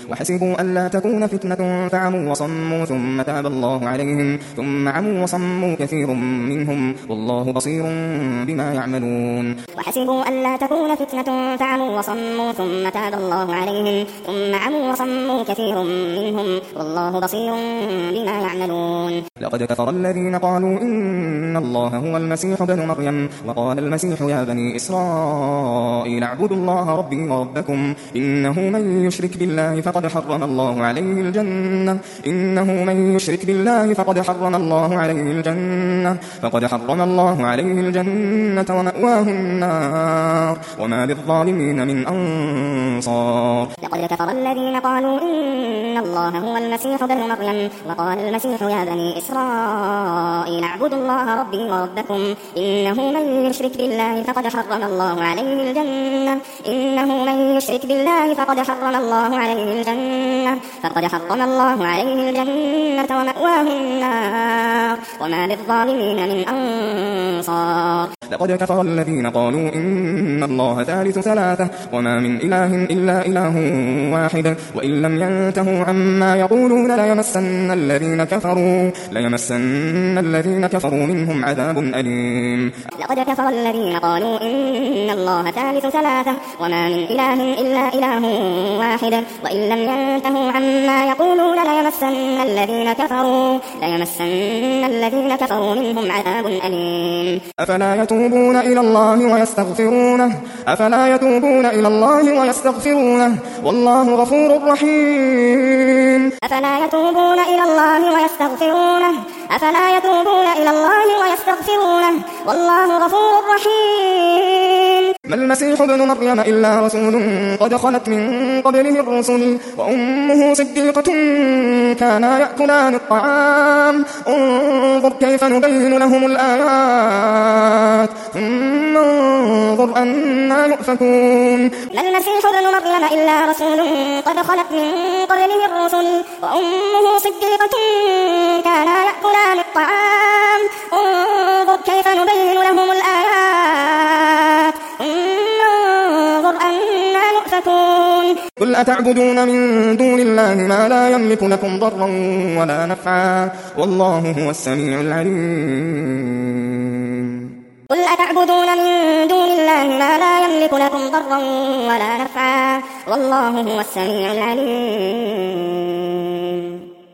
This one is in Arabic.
وحسبوا ألا تكون فتنة فعموا وصموا ثم تاب الله عليهم ثم عموا وصموا كثير منهم والله بصير بما يعملون وحسبوا ألا تكون فتنة فعموا وصموا ثم تاب الله عليهم ثم عموا وصموا كثير منهم والله بصير بما يعملون لقد كفر الذين قالوا إن الله هو المسيح ابن مريم وقال المسيح يا بني إسرائيل اعبدوا الله ربي وربكم إنه من يشرك بالله فقد حرم الله عليه الجنة ومأواه النار وما للظالمين من أنصار لقد كفر الذين قالوا إن الله هو المسيح ابن مريم وقال المسيح يا بني إسرائيل اعبدوا الله ربي وربكم إنه من يشرك بالله فقد حرم الله عليه الجنة ومأواه النار وما للظالمين من أنصار لقد كفر الذين قالوا إن الله ثالث ثلاثة وما من إله إلا إله واحد وإن لم ينتهوا عما يقولون ليمسن الذين كفروا منهم عذاب أليم لقد كفر الذين قالوا إن الله ثالث ثلاثة وما من إله إلا إله واحد وإن لم ينتهوا عما يقولون ليمسن الذين كفروا منهم عذاب أليم أفلا يتوبون إلى الله ويستغفرونه والله غفور رحيم أفلا يتوبون إلى الله ويستغفرونه والله غفور رحيم ما المسيح ابن مريم إلا رسول قد خلت من قبله الرسل وأمه صديقة كانا يأكلان الطعام انظر كيف نبين لهم الآيات ثم انظر أنا يؤفكون ما المسيح ابن مريم إلا رسول قد خلت من قبله الرسل وأمه صديقة كانا يأكلان الطعام انظر كيف نبين لهم الآيات ثم انظر أنا يؤفكون قل أتعبدون من دون الله ما لا يملك لكم ضرا ولا نفعا والله هو السميع العليم قل أتعبدون من دون الله ما لا يملك لكم ضرا ولا نفعا والله هو السميع العليم